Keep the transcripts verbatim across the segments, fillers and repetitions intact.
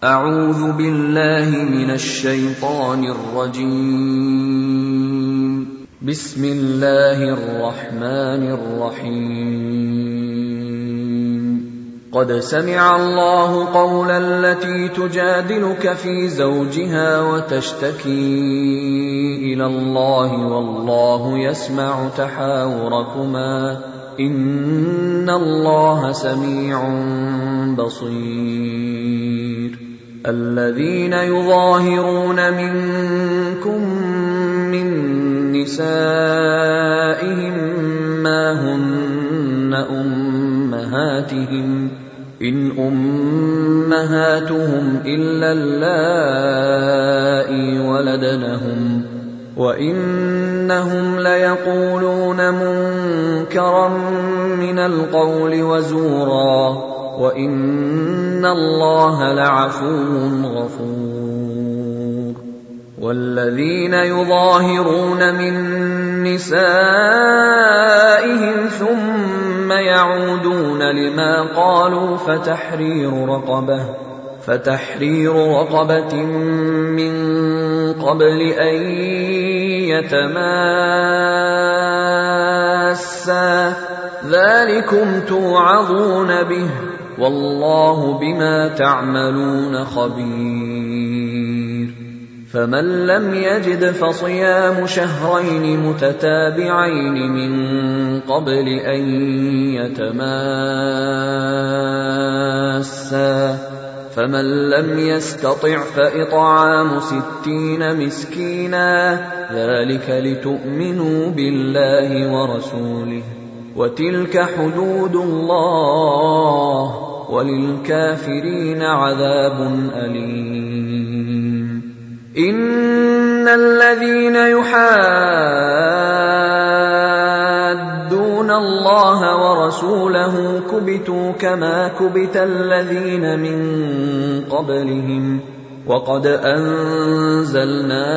أعوذ بالله من الشيطان الرجيم. بسم الله الرحمن الرحيم. قد سمع الله قول التي تجادلك في زوجها وتشتكي إلى الله والله يسمع تحاوركما إن الله سميع بصير. الذين يظاهرون منكم من نسائهم ما هن أمهاتهم إن أمهاتهم إلا اللائي ولدنهم وإنهم ليقولون منكرا من القول وزورا وإن الله لعفو غفور. والذين يظاهرون من نسائهم ثم يعودون لما قالوا فتحرير رقبة فتحرير رقبة من قبل أن يتماسا ذلكم توعظون به والله بما تعملون خبير. فمن لم يجد فصيام شهرين متتابعين من قبل أن يتماسا فمن لم يستطع فإطعام ستين مسكينا ذلك لتؤمنوا بالله ورسوله وتلك حدود الله وللكافرين عذاب أليم. إن الذين يحادون الله ورسوله كبتوا كما كبت الذين من قبلهم وقد أنزلنا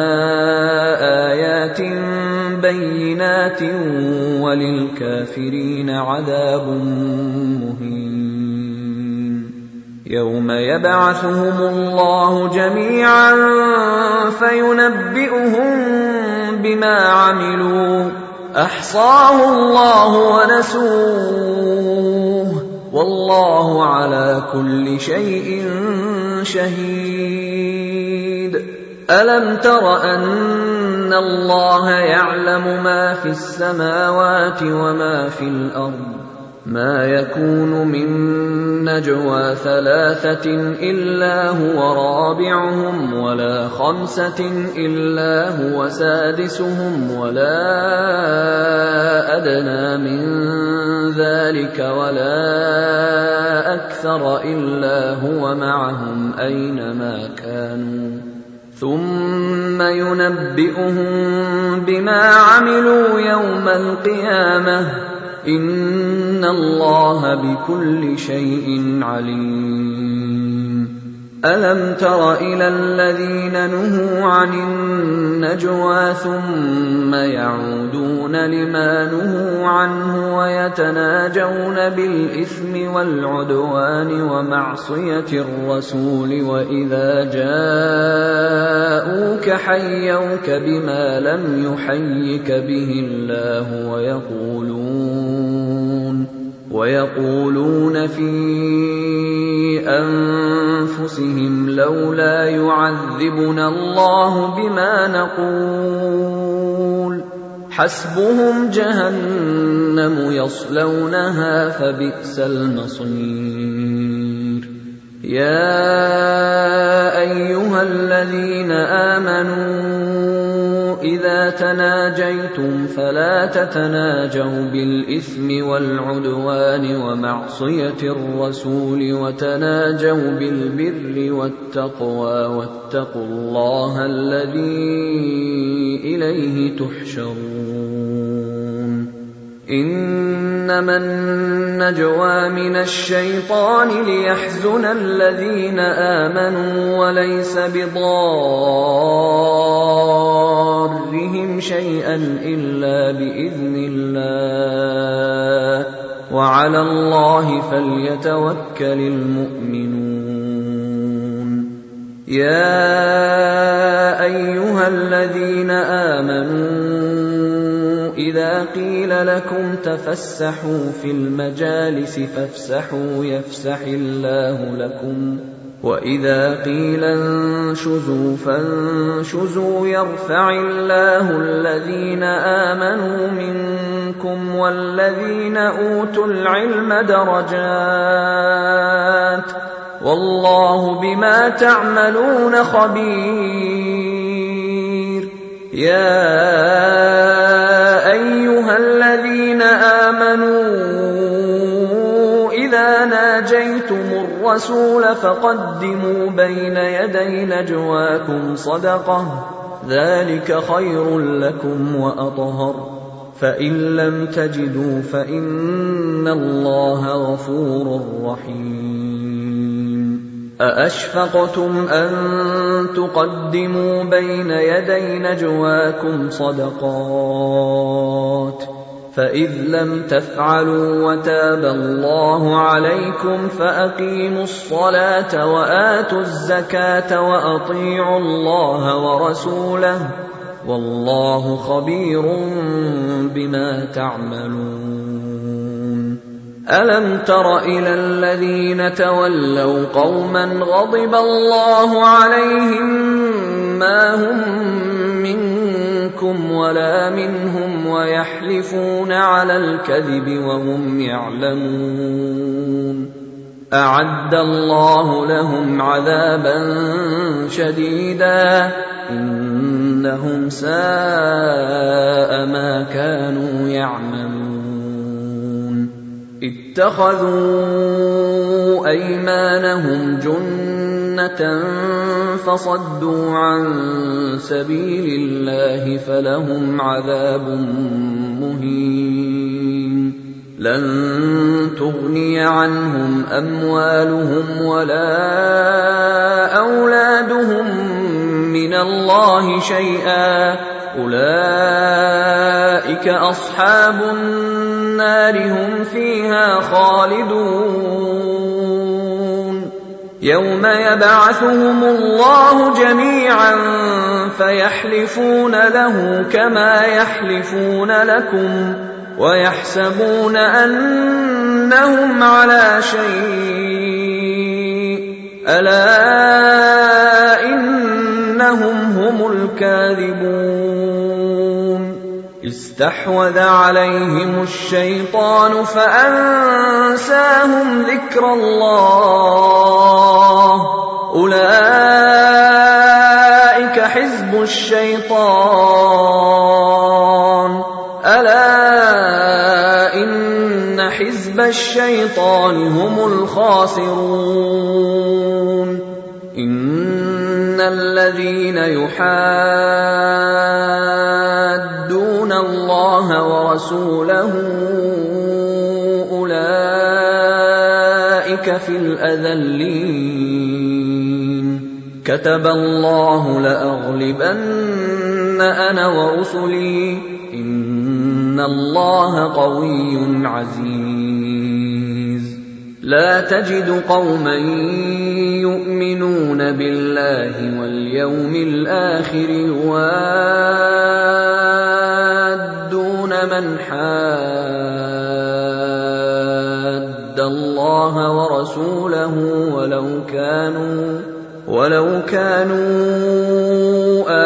آيات بينات وللكافرين عذاب مهين. يوم يبعثهم الله جميعا فينبئهم بما عملوا أحصاه الله ونسوه والله على كل شيء شهيد. ألم تر أن الله يعلم ما في السماوات وما في الأرض ما يكون من نجوى ثلاثة إلا هو رابعهم ولا خمسة إلا هو سادسهم ولا أدنى من ذلك ولا أكثر إلا هو معهم أينما كانوا ثم ينبئهم بما عملوا يوم القيامة إن الله بكل شيء عليم. ألم تر إلى الذين نهوا عن النجوى ثم يعودون لما نهوا عنه ويتناجون بالإثم والعدوان ومعصية الرسول وإذا جاءوك حيوك بما لم يحيك به الله ويقولون ويقولون في أنفسهم لولا يعذبنا الله بما نقول حسبهم جهنم يصلونها فبئس المصير. يا أيها الذين آمنوا إذا تناجيتم فلا تتناجوا بالإثم والعدوان ومعصية الرسول وتناجوا بالبر والتقوى واتقوا الله الذي إليه تحشرون. إنما النجوى من الشيطان ليحزن الذين آمنوا وليس بضارهم شيئا إلا بإذن الله وعلى الله فليتوكل المؤمنون. يَا أَيُّهَا الَّذِينَ آمَنُوا إِذَا قِيلَ لَكُمْ تَفَسَّحُوا فِي الْمَجَالِسِ فَافْسَحُوا يَفْسَحِ اللَّهُ لَكُمْ وَإِذَا قِيلَ انشُزُوا فَانشُزُوا يَرْفَعِ اللَّهُ الَّذِينَ آمَنُوا مِنكُمْ وَالَّذِينَ أُوتُوا الْعِلْمَ دَرَجَاتٍ وَاللَّهُ بِمَا تَعْمَلُونَ خَبِيرٌ يَا أَيُّهَا الَّذِينَ آمَنُوا إِذَا نَاجَيْتُمُ الرَّسُولَ فَقَدِّمُوا بَيْنَ يَدَيْ نَجْوَاكُمْ صَدَقَةً ذَلِكَ خَيْرٌ لَكُمْ وَأَطْهَرُ فَإِن لَّمْ تَجِدُوا فَإِنَّ اللَّهَ غَفُورٌ رَّحِيمٌ أَأَشْفَقْتُمْ أَن تُقَدِّمُوا بَيْنَ يَدَيْ نَجْوَاكُمْ صَدَقَاتٍ فَإِذْ لَمْ تَفْعَلُوا وَتَابَ اللَّهُ عَلَيْكُمْ فَأَقِيمُوا الصَّلَاةَ وَآتُوا الزَّكَاةَ وَأَطِيعُوا اللَّهَ وَرَسُولَهُ وَاللَّهُ خَبِيرٌ بِمَا تَعْمَلُونَ أَلَمْ تَرَ إِلَى الَّذِينَ تَوَلَّوْا قَوْمًا غَضِبَ اللَّهُ عَلَيْهِمْ مَا هُمْ مِنكُمْ وَلَا مِنْهُمْ وَيَحْلِفُونَ عَلَى الْكَذِبِ وَهُمْ يَعْلَمُونَ أَعَدَّ اللَّهُ لَهُمْ عَذَابًا شَدِيدًا إِنَّهُمْ سَاءَ مَا كَانُوا يَعْمَلُونَ اتَّخَذُوا أَيْمَانَهُمْ جُنَّةً فَصَدُّوا عَن سَبِيلِ اللَّهِ فَلَهُمْ عَذَابٌ مُّهِينٌ لَن تُغْنِيَ عَنْهُمْ أَمْوَالُهُمْ وَلَا أَوْلَادُهُم مِّنَ اللَّهِ شَيْئًا أُولَٰئِكَ أَصْحَابُ النَّارِ هُمْ فِيهَا خَالِدُونَ يَوْمَ يَبْعَثُهُمُ اللَّهُ جَمِيعًا فَيَحْلِفُونَ لَهُ كَمَا يَحْلِفُونَ لَكُمْ وَيَحْسَبُونَ أَنَّهُمْ عَلَىٰ شَيْءٍ أَلَا إِنَّهُمْ هُمُ الْكَاذِبُونَ اسْتَحْوَذَ عَلَيْهِمُ الشَّيْطَانُ فَأَنسَاهُمْ ذِكْرَ اللَّهِ أُولَٰئِكَ حِزْبُ الشَّيْطَانِ أَلَا إِنَّ حِزْبَ الشَّيْطَانِ هُمُ الْخَاسِرُونَ إِنَّ الَّذِينَ يُحَادُّونَ اللَّهَ وَرَسُولَهُ أُولَٰئِكَ فِي الْأَذَلِّينَ كَتَبَ اللَّهُ لَأَغْلِبَنَّ أَنَا وَرُسُلِي إِنَّ اللَّهَ قَوِيٌّ عَزِيزٌ لَا تَجِدُ قَوْمًا يُؤْمِنُونَ بِاللَّهِ وَالْيَوْمِ الْآخِرِ يُوَادُّونَ مَنْ حَادَّ اللَّهَ وَرَسُولَهُ وَلَوْ كَانُوا وَلَوْ كَانُوا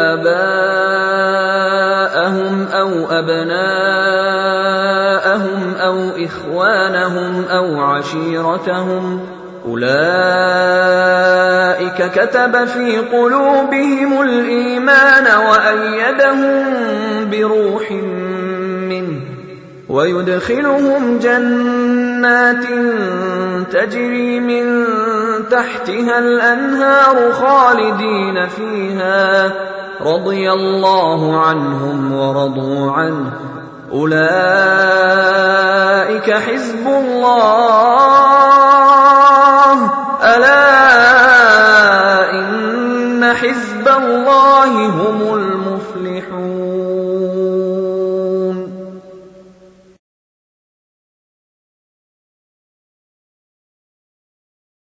آبَاءَهُمْ أَوْ أَبْنَاءَهُمْ أَوْ إِخْوَانَهُمْ أَوْ عَشِيرَتَهُمْ أُولَئِكَ كَتَبَ فِي قُلُوبِهِمُ الْإِيمَانَ وَأَيَّدَهُم بِرُوحٍ مِّنْهُ وَيُدْخِلُهُمْ جَنَّاتٍ تَجْرِي مِن تَحْتِهَا الْأَنْهَارُ خَالِدِينَ فِيهَا رَضِيَ اللَّهُ عَنْهُمْ وَرَضُوا عَنْهُ أُولَئِكَ حِزْبُ اللَّهِ أَلَا إِنَّ حِزْبَ اللَّهِ هُمُ